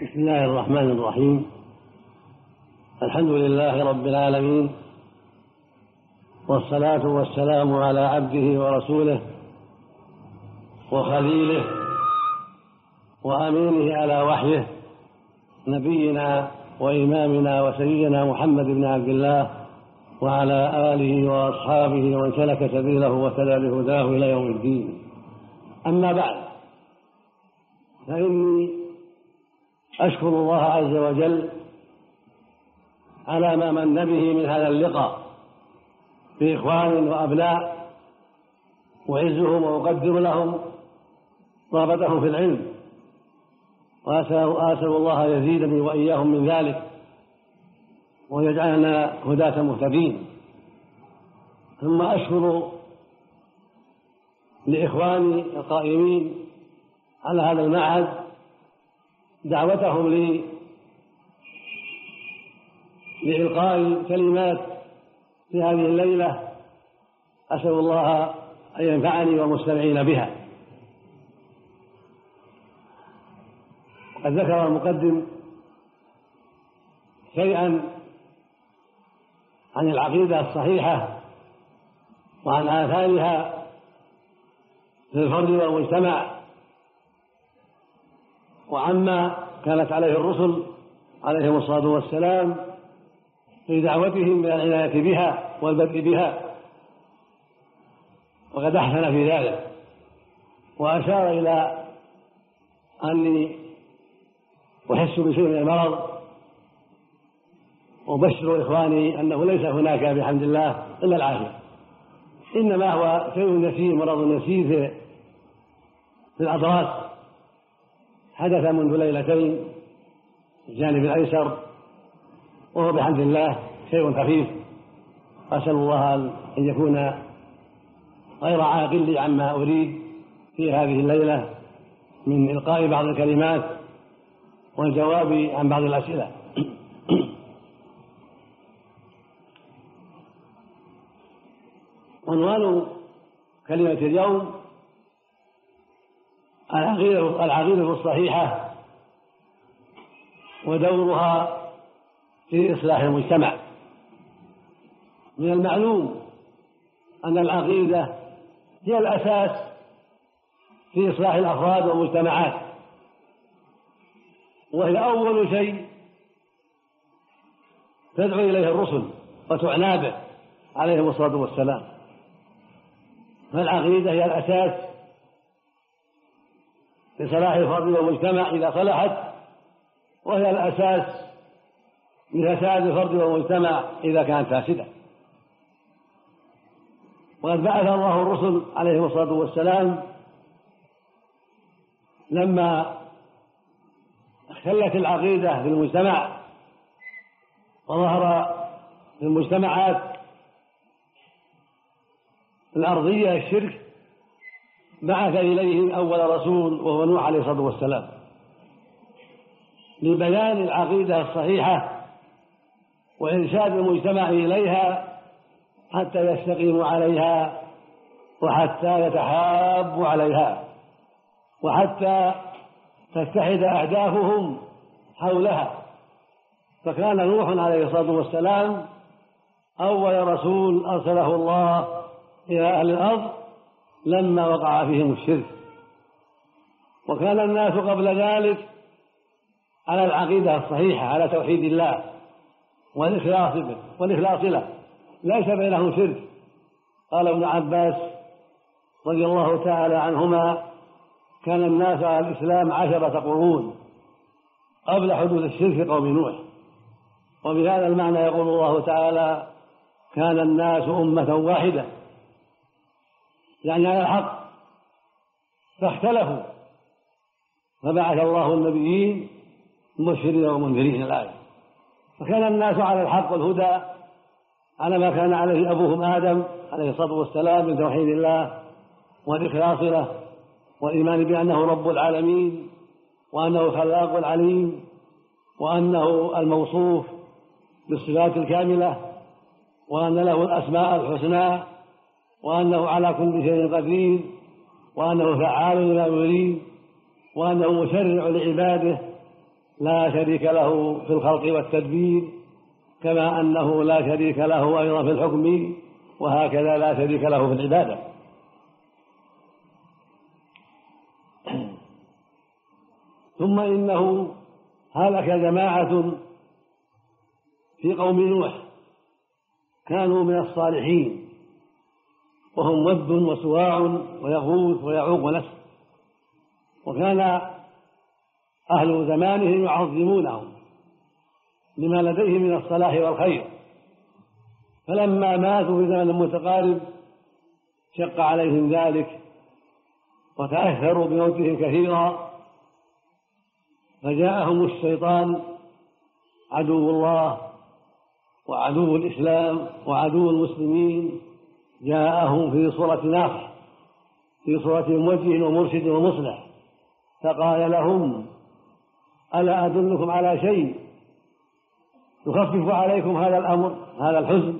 بسم الله الرحمن الرحيم. الحمد لله رب العالمين، والصلاة والسلام على عبده ورسوله وخليله وأمينه على وحيه، نبينا وإمامنا وسيدنا محمد بن عبد الله وعلى آله وأصحابه ومن سلك سبيله واهتدى بهداه إلى يوم الدين. أما بعد، فإني أشكر الله عز وجل على ما من به من هذا اللقاء بإخوان وأبناء، أعزهم وأقدر لهم رغبتهم في العلم، وأسأل الله يزيدني وإياهم من ذلك ويجعلنا هداة مهتدين. ثم أشكر لإخواني القائمين على هذا المعهد دعوتهم لي لإلقاء كلمات في هذه الليلة، أسأل الله أن ينفعني والمستمعين بها. قد ذكر المقدم شيئا عن العقيدة الصحيحة وعن آثارها في الفرد والمجتمع، وعما كانت عليه الرسل عليهم الصلاة والسلام في دعوتهم إلى العناية بها والبدء بها، وقد أحسن في ذلك وأشار إلى أني أحس بشيء من المرض، وبشر إخواني أنه ليس هناك بحمد الله إلا العافية، إنما هو شيء نسيء، مرض نسيء في الأضراس، حدث منذ ليلتين في الجانب الأيسر، وهو بحمد الله شيء خفيف. أسأل الله أن يكون غير عاقل لي عما أريد في هذه الليلة من إلقاء بعض الكلمات والجواب عن بعض الأسئلة. عنوان كلمة اليوم العقيدة الصحيحة ودورها في إصلاح المجتمع. من المعلوم أن العقيدة هي الأساس في إصلاح الأفراد والمجتمعات، وهي أول شيء تدعو إليه الرسل وتعنى به عليهم الصلاة والسلام. فالعقيدة هي الأساس في صلاح الفرد والمجتمع إذا صلحت، وهي الأساس لفساد الفرد والمجتمع إذا كانت فاسدة. وقد بعث الله الرسل عليهم الصلاة والسلام لما اختلت العقيدة في المجتمع وظهر في المجتمعات الأرضية الشرك، بعث إليهم أول رسول وهو نوح عليه الصلاة والسلام لبيان العقيدة الصحيحة وإرشاد المجتمع إليها حتى يستقيموا عليها، وحتى يتحابوا عليها، وحتى تتحد أهدافهم حولها. فكان نوح عليه الصلاة والسلام أول رسول أرسله الله إلى أهل الأرض لما وقع فيهم الشرك، وكان الناس قبل ذلك على العقيدة الصحيحة، على توحيد الله والإخلاص له، ليس بينهم شرك. قال ابن عباس رضي الله تعالى عنهما: كان الناس على الإسلام 10 قرون قبل حدوث الشرك قوم نوح. وبهذا المعنى يقول الله تعالى: كان الناس أمة واحدة، يعني على الحق، فاختلفوا فبعث الله النبيين مبشرين ومنذرين الآية. فكان الناس على الحق والهدى على ما كان عليه أبوهم آدم عليه الصلاة والسلام من توحيد الله والإخلاص له والإيمان بأنه رب العالمين، وأنه خلاق العليم، وأنه الموصوف بالصفات الكاملة، وأن له الأسماء الحسنى، وأنه على كل شيء قدير، وأنه فعال لما يريد، وأنه مشرع لعباده لا شريك له في الخلق والتدبير، كما أنه لا شريك له أيضا في الحكم، وهكذا لا شريك له في العبادة. ثم إنه هلك جماعة في قوم نوح كانوا من الصالحين، وهم ود وسواع ويغوث ويعوق ونسر، وكان أهل زمانهم يعظمونهم لما لديهم من الصلاح والخير، فلما ماتوا في زمن متقارب شق عليهم ذلك وتأثروا بموتهم كثيرا، فجاءهم الشيطان عدو الله وعدو الإسلام وعدو المسلمين، جاءهم في صورة ناصح، في صورة موجه ومرشد ومصلح، فقال لهم: ألا أدلكم على شيء يخفف عليكم هذا الأمر، هذا الحزن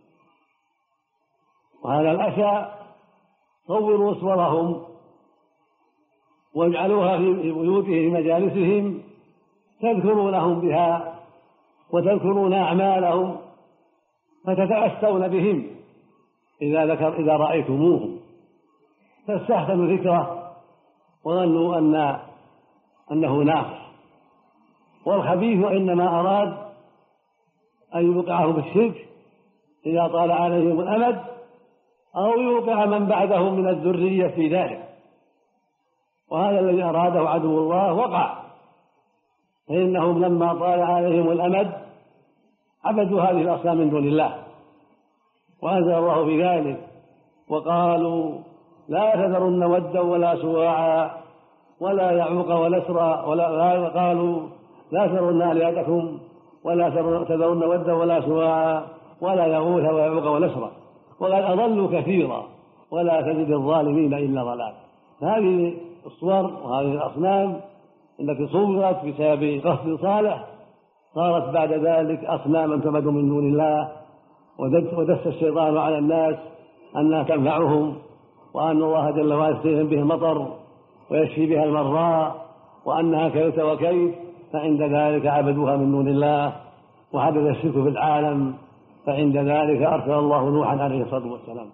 وهذا الأسى؟ صوروا صورهم واجعلوها في بيوتهم في مجالسهم، تذكرونهم بها وتذكرون أعمالهم فتتأسون بهم إذا رأيتموهم، فاستحسنوا ذكره وظنوا أنه ناصح. والخبيث إنما أراد أن يوقعهم بالشرك إذا طال عليهم الأمد، أو يوقع من بعدهم من الذرية في ذلك، وهذا الذي أراده عدو الله وقع، فإنهم لما طال عليهم الأمد عبدوا هذه الأصنام من دون الله، وأنزل الله في ذلك: وقالوا لا تذرن ودا ولا سواعا ولا يعوق ونسرا، قالوا لا تذرن آلهتكم ولا تذرن ودا ولا سواعا ولا يغوث ويعوق ونسرا وقد أضلوا كثيرا ولا تجد الظالمين إلا ضلالا. هذه الصور وهذه الأصنام التي صورت بسبب قصد صالح صارت بعد ذلك أصناما تعبد من دون الله، ودس الشيطان على الناس أنها تنفعهم، وأن الله جل وعلا يسقيهم به المطر ويشفي بها المراء، وأنها كيت وكيت، فعند ذلك عبدوها من دون الله وحدث الشرك في العالم، فعند ذلك أرسل الله نوحا عليه الصلاة والسلام،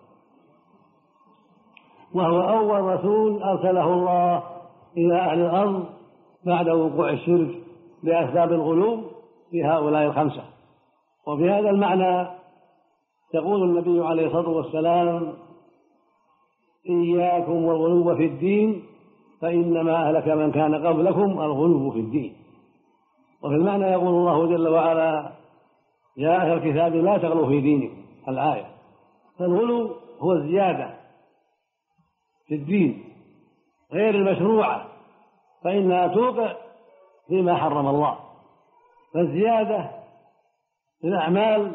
وهو أول رسول أرسله الله إلى أهل الأرض بعد وقوع الشرك بأسباب الغلو في هؤلاء الخمسة. وفي هذا المعنى يقول النبي عليه الصلاة والسلام: إياكم والغلو في الدين فإنما أهلك من كان قبلكم الغلو في الدين. وفي المعنى يقول الله جل وعلا: يا أهل الكتاب لا تغلوا في دينكم، الآية. فالغلو هو الزيادة في الدين غير المشروعة، فإنها توقع فيما حرم الله، فالزيادة في الأعمال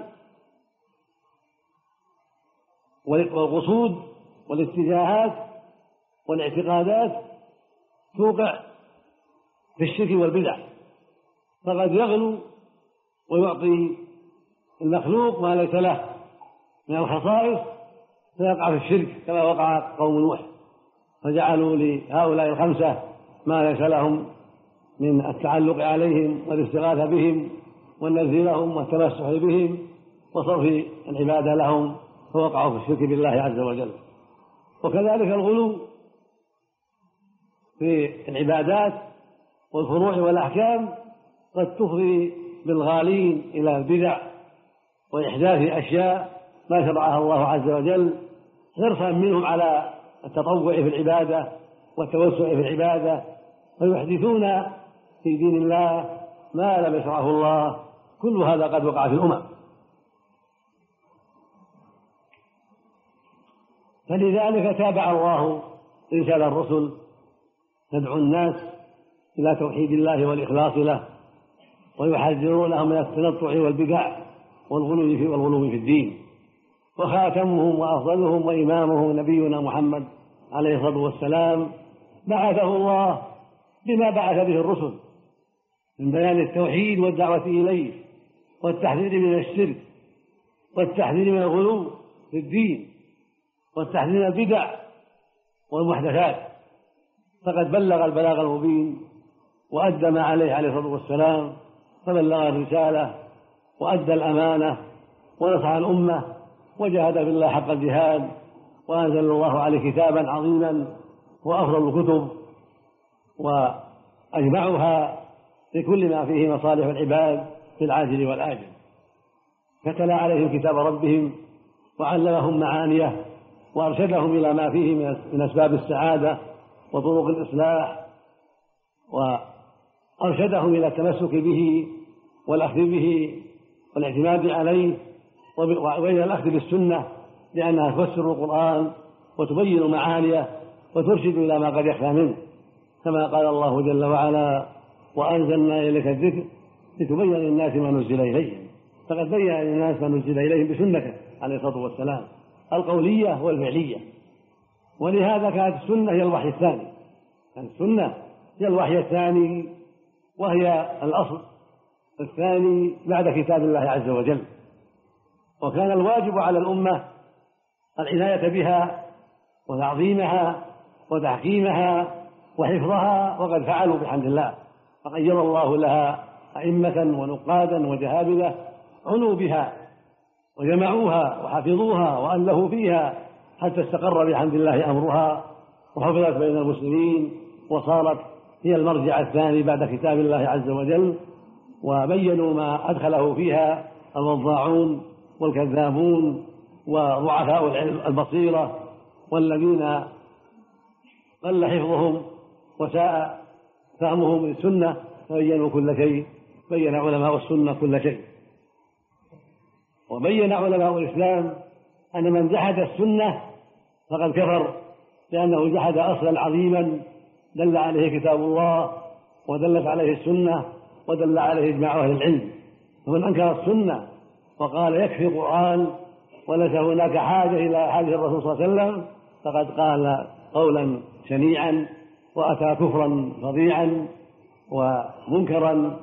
والقصود والاتجاهات والاعتقادات توقع في الشرك والبدع، فقد يغلو ويعطي المخلوق ما ليس له من الخصائص فيقع في الشرك كما وقع قوم نوح، فجعلوا لهؤلاء الخمسة ما ليس لهم من التعلق عليهم والاستغاثة بهم والنذر لهم والتمسح بهم وصرف العبادة لهم، فوقعوا في الشرك بالله عز وجل. وكذلك الغلو في العبادات والفروع والأحكام قد تفضي بالغالين إلى البدع وإحداث أشياء ما شرعها الله عز وجل، حرصا منهم على التطوع في العبادة والتوسع في العبادة، فيحدثون في دين الله ما لم يشرعه الله. كل هذا قد وقع في الأمم، فلذلك تابع الله إرسال الرسل تدعو الناس إلى توحيد الله والإخلاص له، ويحذرونهم من التنطع والبدع والغلو في الدين. وخاتمهم وأفضلهم وإمامهم نبينا محمد عليه الصلاة والسلام بعثه الله بما بعث به الرسل من بيان التوحيد والدعوة إليه والتحذير من الشرك والتحذير من الغلو في الدين والتحذير من البدع والمحدثات، فقد بلغ البلاغ المبين وأدى ما عليه الصلاة والسلام، فبلغ الرسالة وأدى الأمانة ونصح الأمة وجاهد في الله حق الجهاد، وأنزل الله عليه كتابا عظيما وأفضل الكتب وأجمعها لكل ما فيه مصالح العباد في العاجل والآجل. فتلا عليهم كتاب ربهم وعلمهم معانيه وأرشدهم إلى ما فيه من أسباب السعادة وطرق الإصلاح، وأرشدهم إلى التمسك به والأخذ به والاعتماد عليه، وإلى الأخذ بالسنة لأنها تفسر القرآن وتبين معانيه وترشد إلى ما قد يخفى منه، كما قال الله جل وعلا: وأنزلنا إليك الذكر لتبين للناس ما نزل إليهم. فقد بين للناس ما نزل إليهم بسنته عليه الصلاة والسلام القولية والفعلية. ولهذا كانت السنة هي الوحي الثاني، السنة هي الوحي الثاني، وهي الأصل الثاني بعد كتاب الله عز وجل. وكان الواجب على الأمة العناية بها وتعظيمها وتحكيمها وحفظها، وقد فعلوا بحمد الله، فقيض الله لها أئمة ونقادا وجهابذة عنوا بها وجمعوها وحفظوها وألهوا فيها حتى استقر بحمد الله أمرها وحفظت بين المسلمين، وصارت هي المرجع الثاني بعد كتاب الله عز وجل. وبينوا ما أدخله فيها الوضاعون والكذابون وضعفاء البصيرة والذين قل حفظهم وساء فهمهم للسنة، فبينوا كل شيء، بين علماء السنة كل شيء. وبين علماء الإسلام أن من جحد السنة فقد كفر، لأنه جحد أصلا عظيما دل عليه كتاب الله ودلت عليه السنة ودل عليه إجماع أهل العلم. فمن أنكر السنة وقال يكفي القرآن وليس هناك حاجة إلى حديث الرسول صلى الله عليه وسلم فقد قال قولا شنيعا وأتى كفرا فظيعا ومنكرا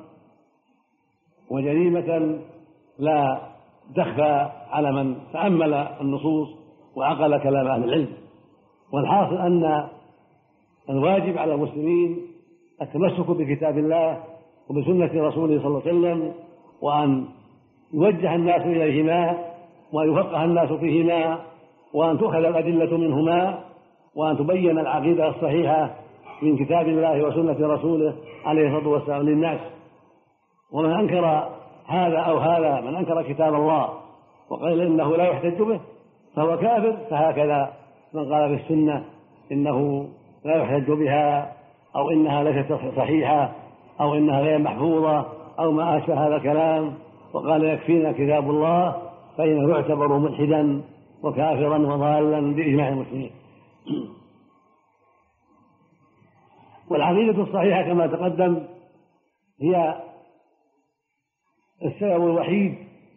وجريمة لا تخفى على من تأمل النصوص وعقل كلام أهل العلم. والحاصل أن الواجب على المسلمين التمسك بكتاب الله وبسنة رسوله صلى الله عليه وسلم، وأن يوجه الناس إليهما وأن يفقه الناس فيهما وأن تؤخذ الأدلة منهما وأن تبين العقيدة الصحيحة من كتاب الله وسنة رسوله عليه الصلاة والسلام للناس. ومن أنكر هذا أو هذا، من أنكر كتاب الله وقال إنه لا يحتج به فهو كافر، فهكذا من قال في السنة إنه لا يحتج بها أو إنها ليست صحيحة أو إنها غير محفوظة أو ما أشبه هذا الكلام وقال يكفينا كتاب الله، فإنه يعتبر ملحدا وكافرا وضالا بإجماع المسلمين. والعقيدة الصحيحة كما تقدم هي السبب الوحيد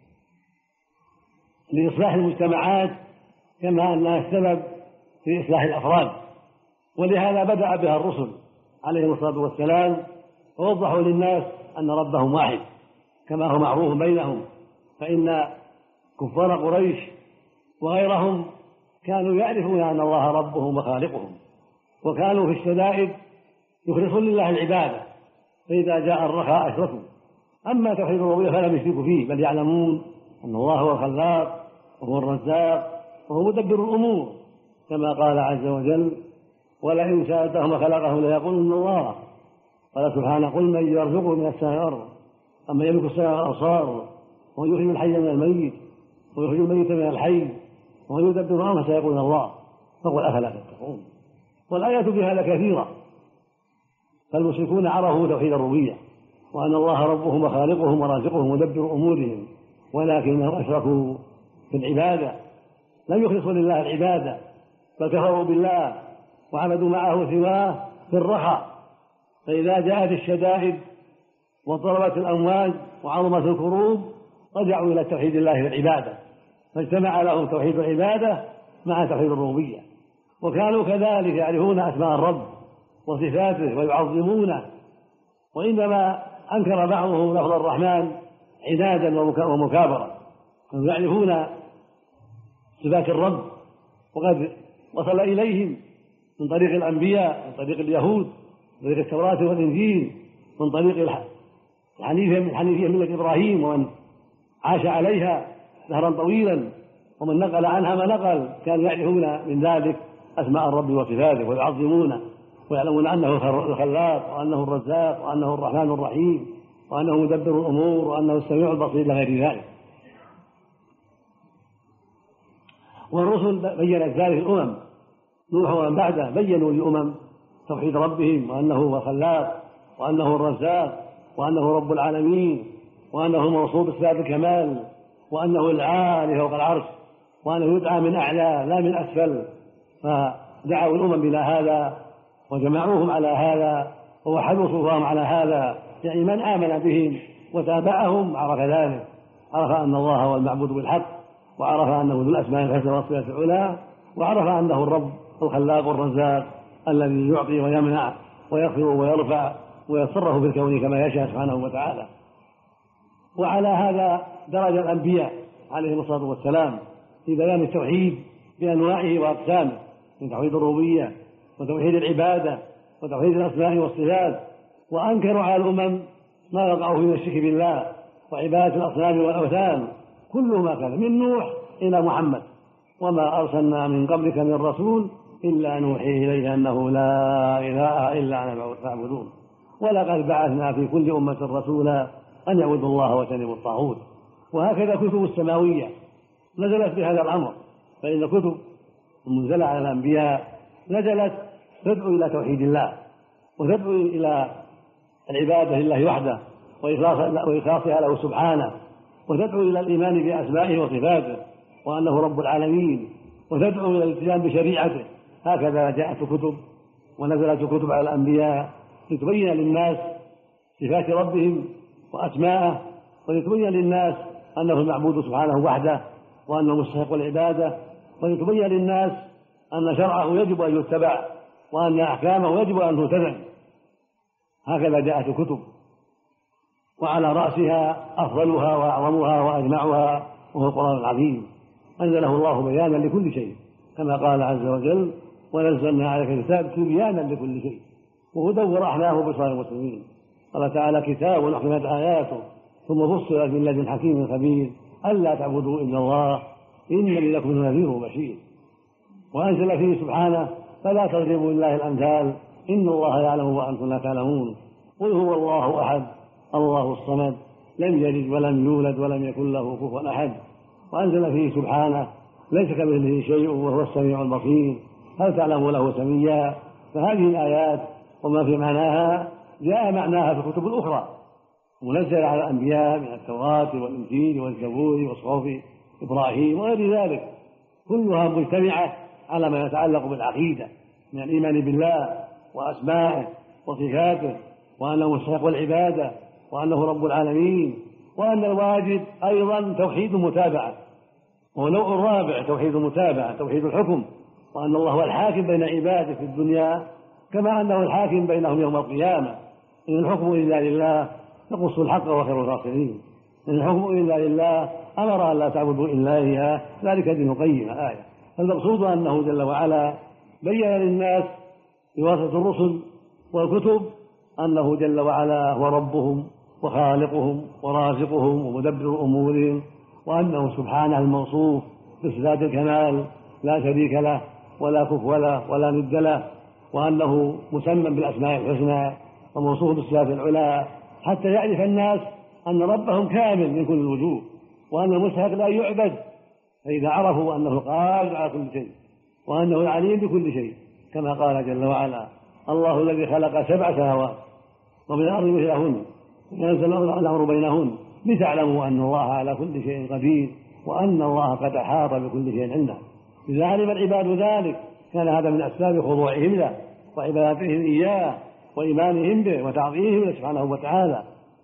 لإصلاح المجتمعات كما أنها السبب في إصلاح الأفراد، ولهذا بدأ بها الرسل عليهم الصلاة والسلام ووضحوا للناس أن ربهم واحد كما هو معروف بينهم، فإن كفار قريش وغيرهم كانوا يعرفون أن الله ربهم وخالقهم، وكانوا في الشدائد يخلصون لله العبادة، فإذا جاء الرخاء أشركوا. أما توحيد الربوبية فلم يشركوا فيه، بل يعلمون أن الله هو الخلاق وهو الرزاق وهو مدبر الأمور، كما قال عز وجل: ولئن سألتهم خلقهم ليقولن الله. قال سبحانه: قل من يرزقه من السماء والأرض أما يملك السماء والأبصار ومن يخرج الحي من الميت ويخرج الميت من الحي ومن يدبر الأمر سيقولون الله، فقل أفلا تتقون. والآيات بهذا كثيرة، فالمشركون عرفوا توحيد الربوبية وأن الله ربهم وخالقهم ورازقهم ودبر أمورهم، ولكنهم أشركوا في العبادة، لم يخلصوا لله العبادة بل كفروا بالله وعبدوا معه سواه في الرخاء. فإذا جاءت الشدائد وضربت الأمواج وعظمت الكروب رجعوا إلى توحيد الله في العبادة، فاجتمع لهم توحيد العبادة مع توحيد الربوبية. وكانوا كذلك يعرفون أسماء الرب وصفاته ويعظمونه، وإنما أنكر بعضهم لفظ الرحمن عنادا ومكابرة، كانوا يعرفون صفات الرب وقد وصل إليهم من طريق الأنبياء، من طريق اليهود، من طريق التوراة والإنجيل، من طريق الحنيفية من حنيفية ملة إبراهيم، ومن عاش عليها دهرا طويلا، ومن نقل عنها ما نقل، كانوا يعرفون من ذلك أسماء الرب وصفاته ويعظمونه ويعلمون أنه الخلاق وأنه الرزاق وأنه الرحمن الرحيم وأنه مدبر الأمور وأنه السميع البصير إلى غير ذلك. والرسل بينت ذلك الأمم، نوح ومن بعده بينوا للأمم توحيد ربهم، وأنه هو الخلاق وأنه الرزاق وأنه رب العالمين وأنه موصوف بصفات الكمال وأنه العالي فوق العرش وأنه يدعى من أعلى لا من أسفل. فدعوا الأمم إلى هذا وجمعوهم على هذا ووحدوا صفوفهم على هذا، يعني من آمن بهم وتابعهم عرف ذلك، عرف أن الله هو المعبود بالحق، وعرف أنه ذو الأسماء الحسنى والصفات العلى، وعرف أنه الرب الخلاق الرزاق الذي يعطي ويمنع ويخفض ويرفع ويتصرف في الكون كما يشاء سبحانه وتعالى. وعلى هذا درج الأنبياء عليهم الصلاة والسلام في بيان التوحيد بأنواعه وأقسامه، من توحيد الربوبية وتوحيد العبادة وتوحيد الأسماء والصفات، وأنكروا على الأمم ما وقعوا من الشرك بالله وعبادة الأصنام والأوثان، كل ما كان من نوح إلى محمد. وما أرسلنا من قبلك من رسول إلا نوحي إليه أنه لا إله إلا أنا فاعبدون، ولقد بعثنا في كل أمة رسولا أن يعبدوا الله واجتنبوا الطاغوت. وهكذا كتب السماوية نزلت بهذا الأمر، فإن كتب المنزلة على الأنبياء نزلت تدعو إلى توحيد الله وتدعو إلى العبادة لله وحده وإخلاصها له سبحانه، وتدعو إلى الإيمان بأسمائه وصفاته وأنه رب العالمين، وتدعو إلى الالتزام بشريعته. هكذا جاءت كتب ونزلت كتب على الأنبياء لتبين للناس صفات ربهم وأسماءه، ولتبين للناس أنه المعبود سبحانه وحده وأنه مستحق العبادة، ولتبين للناس أن شرعه يجب أن يتبع وأن أحكامه يجب أن تتبع. هكذا جاءت كتب، وعلى رأسها أفضلها وأعظمها وأجمعها وهو القرآن العظيم، أنزله الله بيانا لكل شيء كما قال عز وجل: ونزلنا عليك الكتاب تبيانا لكل شيء وهدى ورحمة وبشرى للمسلمين. قال تعالى: كتاب أحكمت آياته ثم فصلت من لدن حكيم خبير ألا تعبدوا إلا الله إنني لكم نذير وبشير. وأنزل فيه سبحانه: فلا تضربوا لله الأمثال إن الله يعلم وأنتم لا تعلمون، قل هو الله أحد الله الصمد لم يلد ولم يولد ولم يكن له كفوا أحد. وأنزل فيه سبحانه: ليس كمثله شيء وهو السميع البصير هل تعلم له سميا. فهذه الآيات وما في معناها جاء معناها في الكتب الأخرى منزلة على الأنبياء من التوراة والإنجيل والزبور وصحف إبراهيم وغير ذلك، كلها مجتمعة على ما يتعلق بالعقيدة من الإيمان بالله وأسمائه وصفاته، وأنه مستحق العبادة وأنه رب العالمين، وأن الواجب أيضا توحيد المتابعة، وهو نوع الرابع توحيد المتابعة توحيد الحكم، وأن الله هو الحاكم بين عباده في الدنيا كما أنه الحاكم بينهم يوم القيامة. إن الحكم إلا لله نقص الحق وخير الفاصلين، إن الحكم إلا لله أمر أن لا تعبدوا إلا إياه ذلك دين القيم آية. فالمقصود أنه جل وعلا بين للناس بواسطة الرسل والكتب أنه جل وعلا هو ربهم وخالقهم ورازقهم ومدبر أمورهم، وأنه سبحانه الموصوف بصفات الكمال لا شريك له ولا كفو له ولا ند له، وأنه مسمى بالأسماء الحسنى وموصوف بالصفات العلى، حتى يعرف الناس أن ربهم كامل من كل الوجوه وأن المستحق لا يعبد. فإذا عرفوا أنه قادر على كل شيء وأنه العليم بكل شيء كما قال جل وعلا: الله الذي خلق 7 سماوات ومن الأرض مثلهن ينزل الأمر بينهن لتعلموا أن الله على كل شيء قدير وأن الله قد أحاط بكل شيء علما. إذا علم العباد ذلك كان هذا من أسباب خضوعهم له وعبادتهم إياه وإيمانهم به وتعظيمهم له سبحانه وتعالى.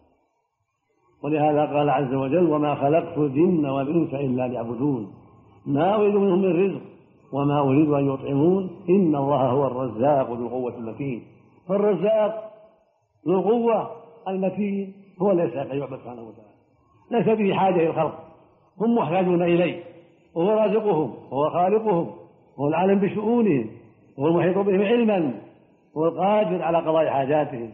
ولهذا قال عز وجل: وما خلقت الجن والإنس إلا ليعبدون ما أريد منهم من رزق وما أريد أن يطعمون إن الله هو الرزاق ذو القوة المتين. فالرزاق ذو القوة المتين هو الذي يستحق أن يعبد سبحانه وتعالى، ليس به حاجة إلى الخلق، هم محتاجون إليه، وهو رازقهم وهو خالقهم وهو العالم بشؤونهم وهو المحيط بهم علما وهو القادر على قضاء حاجاتهم.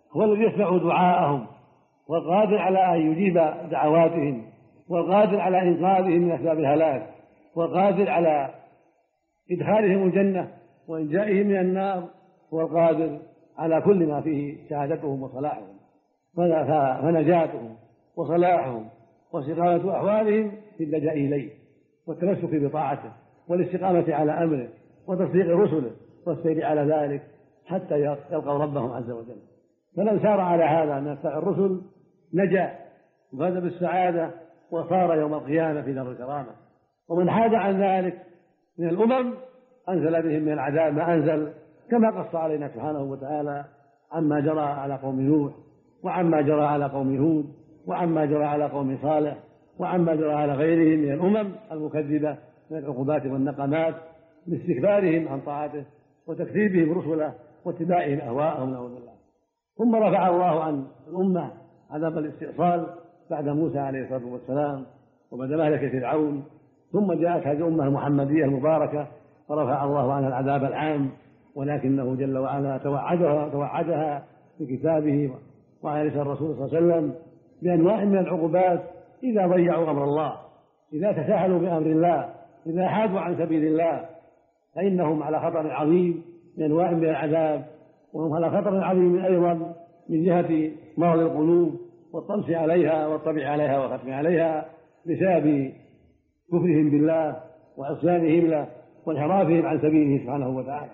هو الذي يسمع دعاءهم، والقادر على أن يجيب دعواتهم، والقادر على إنقاذهم من أسباب الهلاك، والقادر على إدخالهم الجنة وإنجائهم من النار، هو القادر على كل ما فيه سعادتهم وصلاحهم. فنجاتهم وصلاحهم واستقامة أحوالهم في اللجأ إليه والتمسك بطاعته والاستقامة على أمره وتصديق رسله والسير على ذلك حتى يلقوا ربهم عز وجل. فمن سار على هذا من أتباع الرسل نجا وفاز بالسعادة وصار يوم القيامة في دار الكرامة. ومن حاد عن ذلك من الأمم أنزل بهم من العذاب ما أنزل، كما قص علينا سبحانه وتعالى عما جرى على قوم نوح، وعما جرى على قوم هود، وعما جرى على قوم صالح، وعما جرى على غيرهم من الأمم المكذبة من العقوبات والنقمات باستكبارهم عن طاعته وتكذيبهم رسله واتباعهم أهواءهم نعوذ بالله. ثم رفع الله عن الأمة عذاب الاستئصال بعد موسى عليه الصلاة والسلام وبعد مهلك فرعون، ثم جاءت هذه الأمة المحمدية المباركة فرفع الله عنها العذاب العام، ولكنه جل وعلا توعدها في كتابه وعلى لسان الرسول صلى الله عليه وسلم بأنواع من العقوبات إذا ضيعوا أمر الله، إذا تساهلوا بأمر الله، إذا حادوا عن سبيل الله، فإنهم على خطر عظيم من أنواع من العذاب، وهم على خطر عظيم أيضا من جهة مرض القلوب والطمس عليها والطبع عليها والختم عليها بسبب كفرهم بالله وعصيانهم له وانحرافهم عن سبيله سبحانه وتعالى.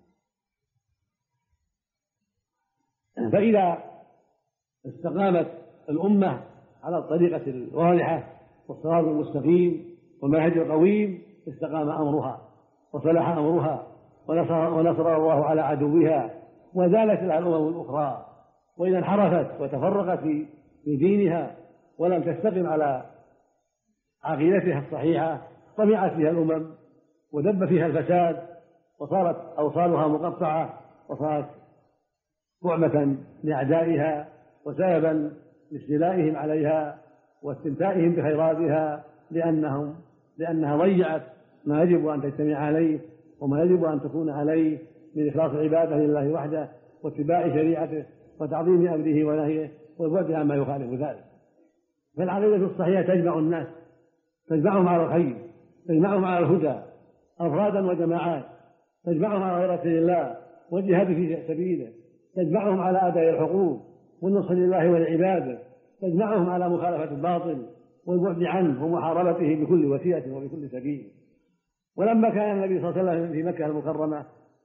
فإذا استقامت الأمة على الطريقة الواضحة والصراط المستقيم والمنهج القويم استقام أمرها وصلح أمرها ونصر الله على عدوها وزالت لها الأمم الأخرى. وإذا انحرفت وتفرقت في دينها ولم تستقم على عقيدتها الصحيحة طمعت فيها الأمم ودب فيها الفساد وصارت أوصالها مقطعة وصارت طعمة لأعدائها وسببا لاستيلائهم عليها واستمتاعهم بخيراتها لأنها ضيعت ما يجب أن تجتمع عليه وما يجب أن تكون عليه من إخلاص العبادة لله وحده واتباع شريعته وتعظيم أمره ونهيه والبعد عما يخالف ذلك. فالعقيدة الصحيحة تجمع الناس، تجمعهم على الخير، تجمعهم على الهدى أفرادا وجماعات، تجمعهم على غيرة الله والجهاد في سبيله، تجمعهم على أداء الحقوق والنصر لله ولعباده، تجمعهم على مخالفة الباطل والبعد عنه ومحاربته بكل وسيلة وبكل سبيل. ولما كان النبي صلى الله عليه وسلم في مكة المكرمة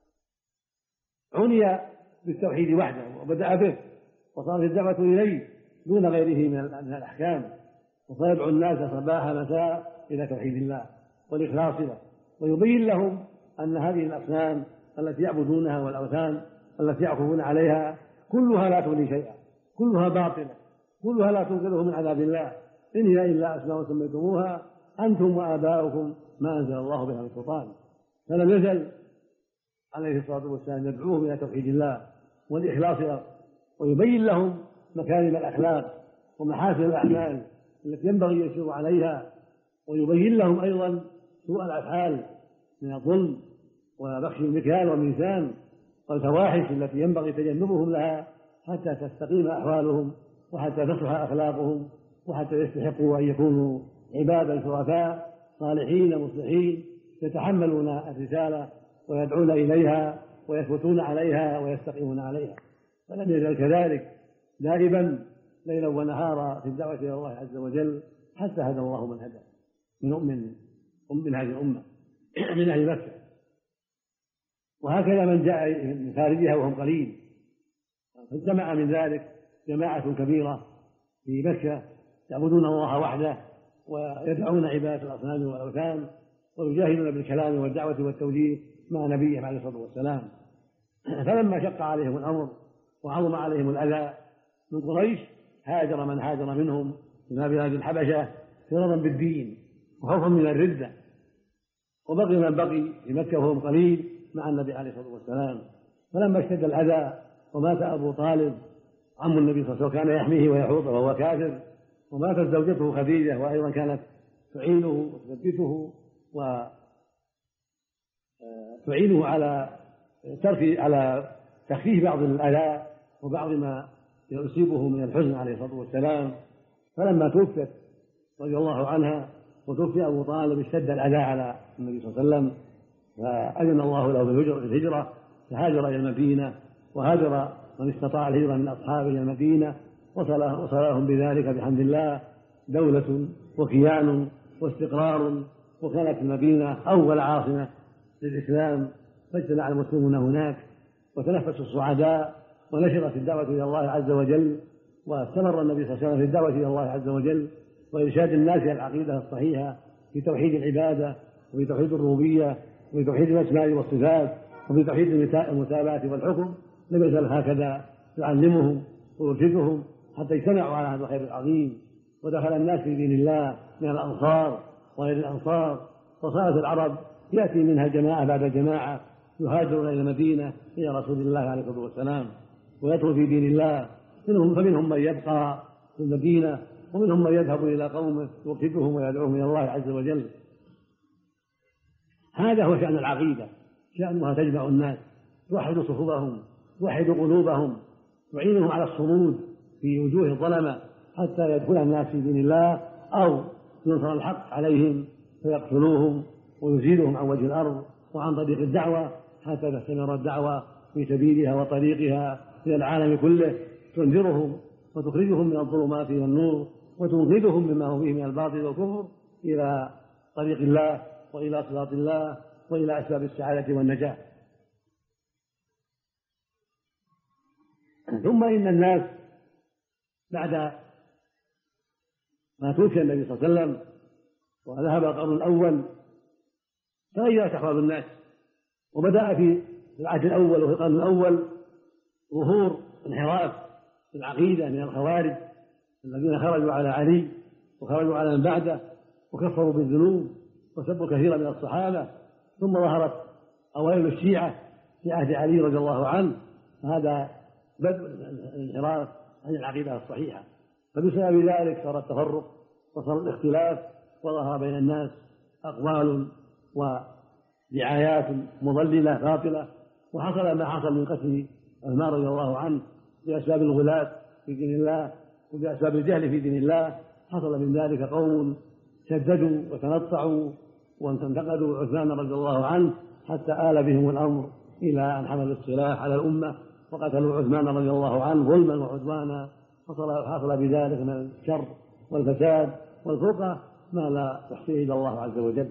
عني بالتوحيد وحده وبدأ به وصارت الدعوة إليه دون غيره من الأحكام، وصار يدعو الناس صباح مساء إلى توحيد الله والإخلاص له ويبين لهم أن هذه الأصنام التي يعبدونها والأوثان التي يعكفون عليها كلها لا تغني شيئا، كلها باطلة، كلها لا تنقذهم من عذاب الله، إن هي إلا أسماء سميتموها أنتم وآباؤكم ما أنزل الله بها من سلطان. فلم يزل عليه الصلاة والسلام يدعوهم إلى توحيد الله والإخلاص له ويبين لهم مكارم الأخلاق ومحاسن الأعمال التي ينبغي يسيروا عليها، ويبين لهم أيضا سوء الأفعال من الظلم وبخس المكيال والميزان والفواحش التي ينبغي تجنبهم لها حتى تستقيم أحوالهم وحتى تصلح أخلاقهم وحتى يستحقوا أن يكونوا عبادا شرفاء صالحين مصلحين يتحملون الرسالة ويدعون إليها ويثبتون عليها ويستقيمون عليها. فلم يزل كذلك دائبا ليلا ونهارا في الدعوة إلى الله عز وجل حتى هدى الله من هدى من هذه الأمة من أهل مكة. وهكذا من جاء من خارجها وهم قليل، فاجتمع من ذلك جماعة كبيرة في مكة يعبدون الله وحده ويدعون عبادة الأصنام والأوثان ويجاهدون بالكلام والدعوة والتوجيه مع نبيهم عليه الصلاة والسلام. فلما شق عليهم الأمر وعظم عليهم الأذى من قريش هاجر من هاجر منهم إلى بلاد الحبشة فرارا بالدين وخوفا من الردة، وبقي من بقي في مكة وهم قليل مع النبي عليه الصلاة والسلام. فلما اشتد الأذى ومات أبو طالب عم النبي صلى الله عليه وسلم كان يحميه ويحوطه وهو كافر، وماتت زوجته خديجة وأيضا كانت تعينه وتثبته وتعينه على تخفيف بعض الأذى وبعض ما يصيبه من الحزن عليه الصلاة والسلام. فلما توفت رضي الله عنها وتوفي أبو طالب اشتد الأذى على النبي صلى الله عليه وسلم، فأذن الله له بالهجرة، فهاجر إلى المدينة، وهاجر من استطاع الهجرة من أصحابه إلى المدينة، وصلاهم بذلك بحمد الله دولة وكيان واستقرار، وكانت المدينة أول عاصمة للإسلام، فاجتمع المسلمون هناك وتنفسوا الصعداء، ونشرت الدعوة إلى الله عز وجل، واستمر النبي صلى الله عليه وسلم في الدعوة إلى الله عز وجل وإرشاد الناس إلى العقيدة الصحيحة في توحيد العبادة وفي توحيد الربوبية وفي توحيد الأسماء والصفات وفي توحيد المتابعة والحكم. لم يزل هكذا يعلمهم ويرشدهم حتى اجتمعوا على هذا الخير العظيم، ودخل الناس في دين الله من الأنصار وغير الأنصار، وصارت العرب يأتي منها جماعة بعد جماعة يهاجرون إلى المدينة إلى رسول الله عليه الصلاة والسلام ويدخل في دين الله، فمنهم من يبقى في المدينة ومنهم من يذهب إلى قومه يرشدهم ويدعوهم إلى الله عز وجل. هذا هو شأن العقيدة، شأنها تجمع الناس، توحد صفوفهم، توحد قلوبهم، تعينهم على الصمود في وجوه الظلمة حتى يدخل الناس في دين الله، أو ينصر الحق عليهم فيقتلوهم ويزيلهم عن وجه الأرض وعن طريق الدعوة حتى تستمر الدعوة في سبيلها وطريقها إلى العالم كله، تنذرهم وتخرجهم من الظلمات إلى النور وتنقذهم مما هو فيه من الباطل والكفر إلى طريق الله وإلى صراط الله وإلى أسباب السعادة والنجاة. ثم إن الناس بعد ما توفي النبي صلى الله عليه وسلم وذهب القرن الأول تغيرت أحوال الناس، وبدأ في العهد الأول وفي القرن الأول ظهور انحراف في العقيدة من الخوارج الذين خرجوا على علي وخرجوا على من بعده وكفروا بالذنوب وسبوا كثيرا من الصحابة. ثم ظهرت أوائل الشيعة في عهد علي رضي الله عنه، هذا بدء الانحراف عن العقيدة الصحيحة، فبسبب ذلك صار التفرق وصار الاختلاف، وظهر بين الناس أقوال ودعايات مضللة باطلة، وحصل ما حصل من قتل عثمان رضي الله عنه بأسباب الغلاة في دين الله وبأسباب الجهل في دين الله. حصل من ذلك قوم شددوا وتنطعوا وانتقدوا عثمان رضي الله عنه حتى آل بهم الأمر إلى أن حملوا السلاح على الأمة وقتلوا عثمان رضي الله عنه ظلما وعدوانا، حصل بذلك من الشر والفساد والفرقة ما لا يحصيه إلا الله عز وجل.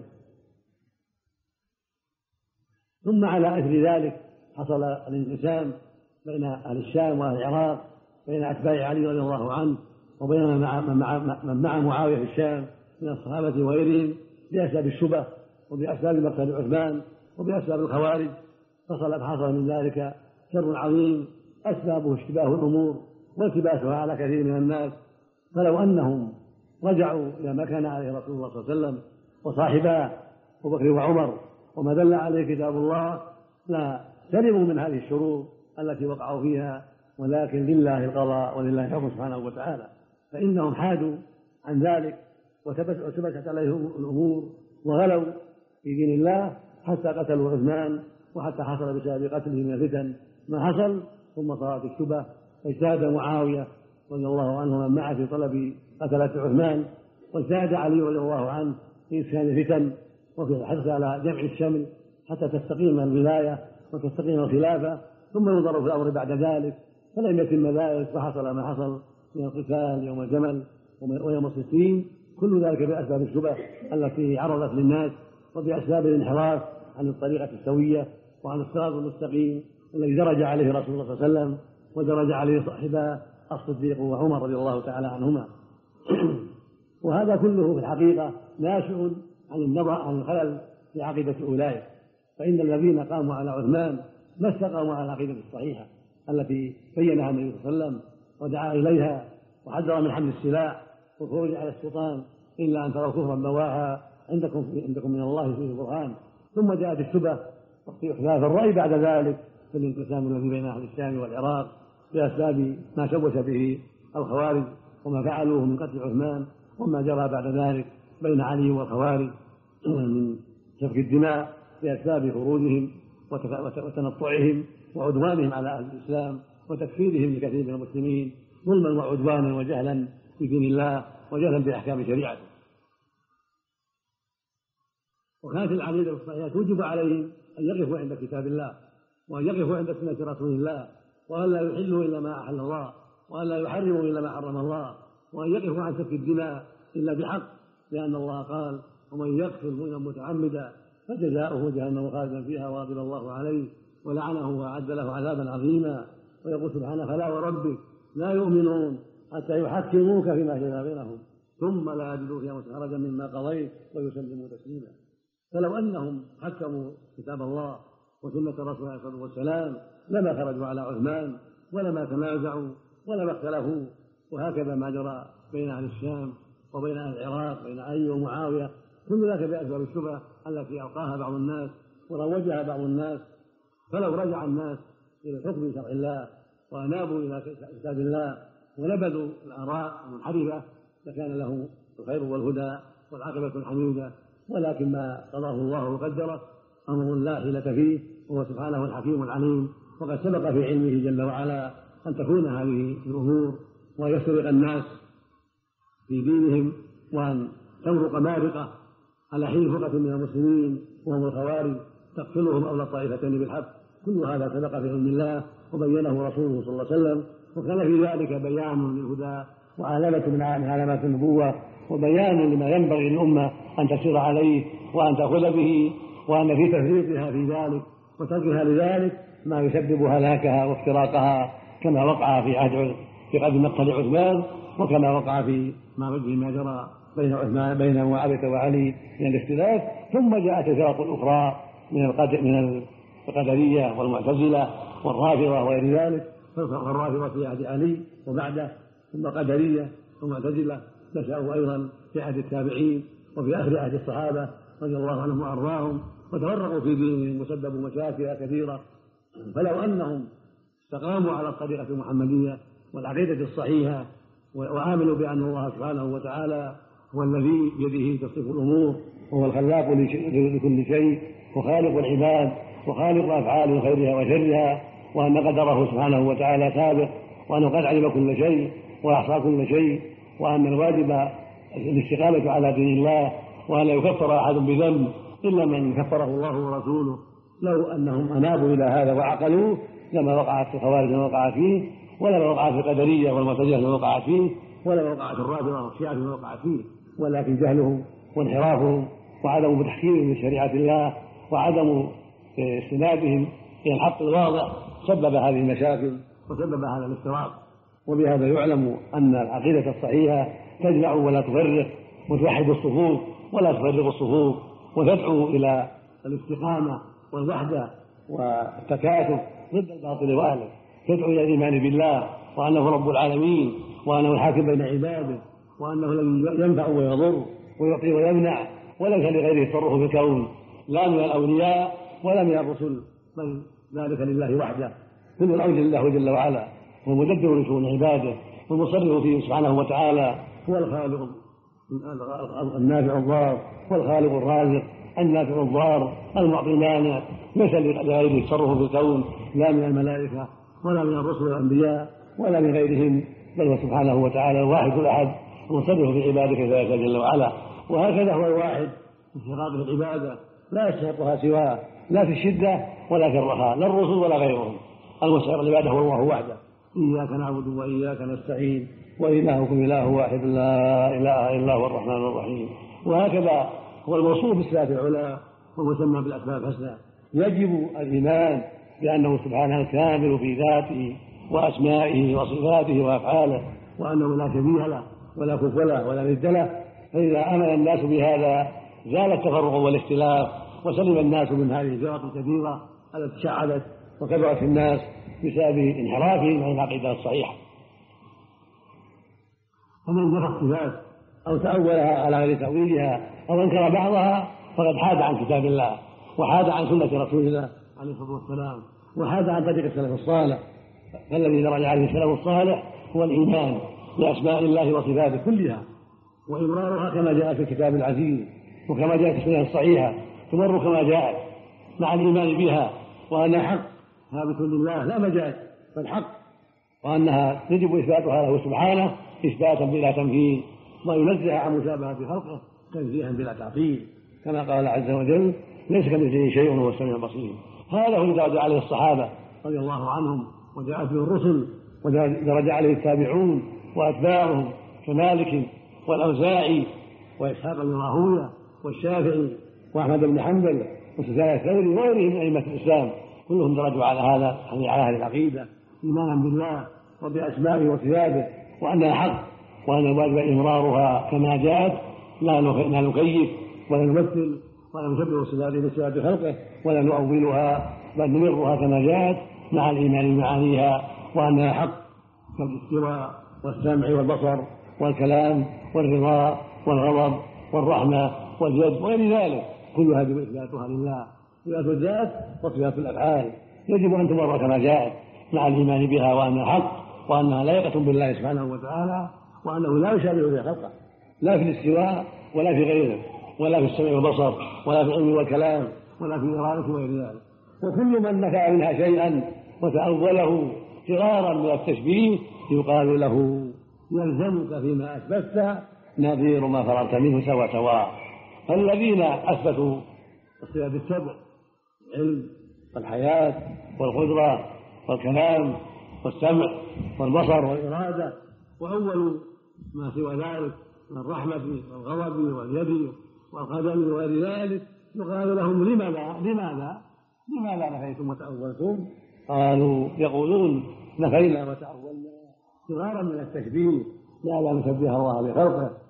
ثم على أثر ذلك حصل الانقسام بين أهل الشام وأهل العراق، بين أتباع علي رضي الله عنه وبين من مع معاوية في الشام من الصحابة وغيرهم بأسباب الشبه وبأسباب مقتل عثمان وبأسباب الخوارج. حصل من ذلك شر عظيم أسبابه اشتباه الأمور والتباسها على كثير من الناس، فلو أنهم رجعوا إلى ما كان عليه رسول الله صلى الله عليه وسلم وصاحباه أبو بكر وعمر وما دل عليه كتاب الله لا سلموا من هذه الشرور التي وقعوا فيها، ولكن لله القضاء ولله الحكم سبحانه وتعالى، فإنهم حادوا عن ذلك وثبتت عليهم الأمور وغلوا في دين الله حتى قتلوا عثمان، وحتى حصل بسبب قتله من الفتن ما حصل. ثم صارت الشبه فاجتهد معاوية رضي الله عنه من معه في طلب قتلة عثمان، واجتهد علي رضي الله عنه في إسكان الفتن وفي الحرص على جمع الشمل حتى تستقيم الولاية وتستقيم الخلافة. ثم ينظر في الأمر بعد ذلك فلم يتم ذلك، فحصل ما حصل من القتال يوم الجمل ويوم الصفين، كل ذلك بأسباب الشبه التي عرضت للناس وبأسباب الانحراف عن الطريقة السوية وعن الصراط المستقيم الذي درج عليه رسول الله صلى الله عليه وسلم ودرج عليه صاحبا الصديق وعمر رضي الله تعالى عنهما. وهذا كله في الحقيقة ناشئ عن الخلل في عقيدة أولئك، فإن الذين قاموا على عثمان ما استقاموا على العقيدة الصحيحة التي بينها النبي صلى الله عليه وسلم ودعا إليها وحذر من حمل السلاح والخروج على السلطان إلا أن تروا كفرا بواحا عندكم من الله فيه برهان. ثم جاءت الشبه واختلاف الرأي بعد ذلك في الانقسام الذي بين أهل الشام والعراق بأسباب ما شوش به الخوارج وما فعلوه من قتل عثمان وما جرى بعد ذلك بين علي والخوارج من سفك الدماء بأسباب خروجهم وتنطعهم وعدوانهم على أهل الإسلام وتكفيرهم لكثير من المسلمين ظلما وعدوانا وجهلا بدين الله وجهلا بأحكام شريعته. وكانت العقيدة الصحيحة توجب عليهم أن يقفوا عند كتاب الله وأن يقفوا عند سنة رسول الله، وأن لا يحلوا إلا ما أحل الله، وأن لا يحرموا إلا ما حرم الله، وأن يقفوا عن سفك الدماء إلا بحق، لأن الله قال: ومن يقتل مؤمنا متعمدا فجزاؤه جهنم خالدا فيها وغضب الله عليه ولعنه وأعد له عذابا عظيما. ويقول سبحانه: فلا وربك لا يؤمنون حتى يحكموك فيما شجر بينهم ثم لا يجدوا في أنفسهم حرجا مما قضيت ويسلموا تسليما. فلو أنهم حكموا كتاب الله وسنة الرسول عليه الصلاة والسلام لما خرجوا على عثمان ولما تنازعوا ولما اختلفوا. وهكذا ما جرى بين أهل الشام وبين أهل العراق، بين علي ومعاوية، كل ذلك بأسباب الشبهة التي ألقاها بعض الناس وروجها بعض الناس. فلو رجع الناس إلى حكم شرع الله وأنابوا إلى كتاب الله ونبذوا الآراء المنحرفة لكان له الخير والهدى والعاقبة الحميدة. ولكن ما قضاه الله وقدره أمر لا حيلة فيه، وهو سبحانه الحكيم العليم. وقد سبق في علمه جل وعلا أن تكون هذه الأمور وأن يفترق الناس في دينهم وأن تمرق مارقة على حين فرقة من المسلمين وهم الخوارج تقتلهم أولى الطائفتين بالحق. كل هذا سبق في علم الله وبينه رسوله صلى الله عليه وسلم، وكان في ذلك بيان للهدى وعلامة من علامات النبوة وبيان لما ينبغي للأمة أن تسير عليه وأن تأخذ به، وأن في تفريطها في ذلك وتركها لذلك ما يسبب هلاكها وافتراقها، كما وقع في قدم مقتل عثمان، وكما وقع في ما جرى بين معاوية وعلي من الاختلاف. ثم جاءت الفرق الأخرى من القدرية والمعتزلة والرافضة وغير ذلك، فالرافضة في عهد علي وبعده، ثم قدرية ومعتزلة نشأوا أيضا في عهد التابعين وفي آخر عهد الصحابة رضي الله عنهم وأرضاهم، وتفرقوا في دينهم وسببوا مشاكل كثيرة. فلو أنهم استقاموا على الطريقة المحمدية والعقيدة الصحيحة وآمنوا بأن الله سبحانه وتعالى هو الذي بيده تصريف الأمور وهو الخلاق لكل شيء وخالق العباد وخالق أفعال خيرها وشرها، وأن قدره سبحانه وتعالى سابق، وأنه قد علم كل شيء وأحصى كل شيء، وأن الواجب الاستقامة على دين الله، وأن لا يكفر أحد بذنب إلا من كفره الله ورسوله. لو أنهم أنابوا إلى هذا وعقلوه لما وقعت الخوارج ما وقعت فيه، ولما وقعت القدرية والمعتزلة ما وقعت فيه، ولما وقعت الرافضة والشيعة ما وقعت فيه. ولكن جهلهم وانحرافهم وعدم تحكيمهم لشريعة الله وعدم استنادهم إلى الحق الواضح سبب هذه المشاكل وسبب هذا الافتراق. وبهذا يعلم أن العقيدة الصحيحة تجمع ولا تفرق، وتوحد الصفوف ولا تفرق الصفوف، وتدعو إلى الاستقامة والوحدة والتكاتف ضد الباطل وأهله، تدعو إلى الإيمان بالله وأنه رب العالمين وأنه الحاكم بين عباده وأنه الذي ينفع ويضر ويعطي ويمنع، وليس لغيره التصرف في الكون لا من الأولياء ولا من الرسل، بل ذلك لله وحده. كل الأمر لله جل وعلا، ومدبر لشؤون عباده والمصرف فيه سبحانه وتعالى، هو الخالق النافع الضار والخالق الرازق النافع الضار المعطي المانع، ليس لغيره التصرف في الكون لا من الملائكة ولا من الرسل والأنبياء ولا من غيرهم، بل هو سبحانه وتعالى الواحد الأحد المصرف في عباده كذلك جل وعلا. وهكذا هو الواحد في استحقاق العبادة لا يستحقها سواه، لا في الشدة ولا في الرخاء، لا الرسل ولا غيرهم. المستحق العبادة هو الله وحده. إياك نعبد وإياك نستعين وإلهكم إله واحد لا إله إلا هو الرحمن الرحيم. وهكذا هو الموصوف بالصفات العلى ومسمى بالأسماء الحسنى. يجب الإيمان بأنه سبحانه الكامل في ذاته وأسمائه وصفاته وأفعاله، وأنه لا شبيه له ولا كفء له ولا ند له. فإذا آمن الناس بهذا زال التفرق والاختلاف، وسلم الناس من هذه الفرق الكثيرة التي تشعبت وكبرت في الناس بسبب انحرافهم عن العقيدة الصحيحة. فمن نفى الصفات أو تأولها على غير تأويلها أو أنكر بعضها فقد حاد عن كتاب الله وحاد عن سنة رسول الله عليه الصلاة والسلام وحاد عن طريق السلف الصالح. فالذي درج عليه السلف الصالح هو الإيمان بأسماء الله وصفاته كلها، وإمرارها كما جاء في الكتاب العزيز وكما جاء في السنة الصحيحة، تمر كما جاءت مع الإيمان بها وأنها حق ثابت لله لا مجاز، فالحق وأنها يجب إثباتها له سبحانه إثباتا بلا تمثيل، وينزه عن مشابهة خلقه تنزيها بلا تعطيل، كما قال عز وجل: ليس كمثله شيء وهو السميع البصير. هذا هو الذي درج عليه الصحابة رضي الله عنهم، وجاءت به الرسل، ودرج عليه التابعون وأتباعهم كمالك والأوزاعي وإسحاق بن راهويه والشافعي وأحمد بن حنبل وسفيان الثوري وغيرهم من أئمة الإسلام، كلهم درجوا على هذه العقيدة إيمانا بالله وبأسمائه وصفاته، وأنها حق، وأن الواجب إمرارها كما جاءت، لا نكيف ولا نمثل ولا نشبه صفاته بصفات خلقه ولا نؤولها، بل نمرها كما جاءت مع الإيمان بمعانيها، وأنها حق كالاستواء والسمع والبصر والكلام والرضا والغضب والرحمة واليد وغير ذلك، كلها يجب إثباتها لله. صفات الذات وصفات الأفعال يجب أن تمر كما جاءت مع الإيمان بها، وأنها حق، وأنها لائقة بالله سبحانه وتعالى، وأنه لا يشابه في خلقه، لا في الاستواء ولا في غيره، ولا في السمع والبصر ولا في العلم والكلام ولا في الإرادة وغير ذلك. وكل من نفع منها شيئا وتأوله فرارا من التشبيه يقال له: يلزمك فيما أثبتت نظير ما فررت منه سواء سواء. فالذين أثبتوا الصفات السبع: العلم والحياة والقدرة والكلام والسمع والبصر والإرادة، وأولوا ما سوى ذلك من الرحمة والغضب واليد والقدم وغير ذلك، يقال لهم: لماذا نفيتم وتأولتم؟ يقولون: نفينا وتأولنا فرارا من التشبيه، لا نشبه الله بخلقه